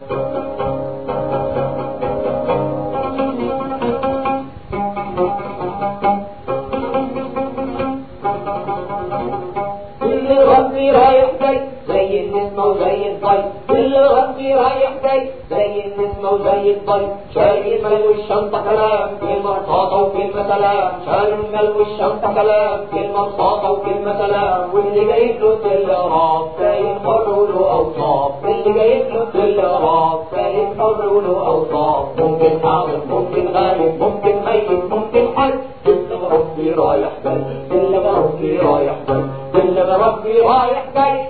اللي ربي رايح جاي زي النسمة وزي الضي، اللي ربي رايح جاي زي النسمة وزي الضي، شايل مال والشنطة كلام كلمة رصاصة وكلمة سلام، شايل مال والشنطة كلام كلمة رصاصة وكلمة سلام، واللي جايب له تلغراف سايق حر وله أوصاف، اللي جايب له تلغراف سايق حر وله أوصاف، ممكن حاضر ممكن غايب ممكن ميت ممكن حي، اللي ربي رايح جاي اللي ربي رايح جاي اللي ربي رايح جاي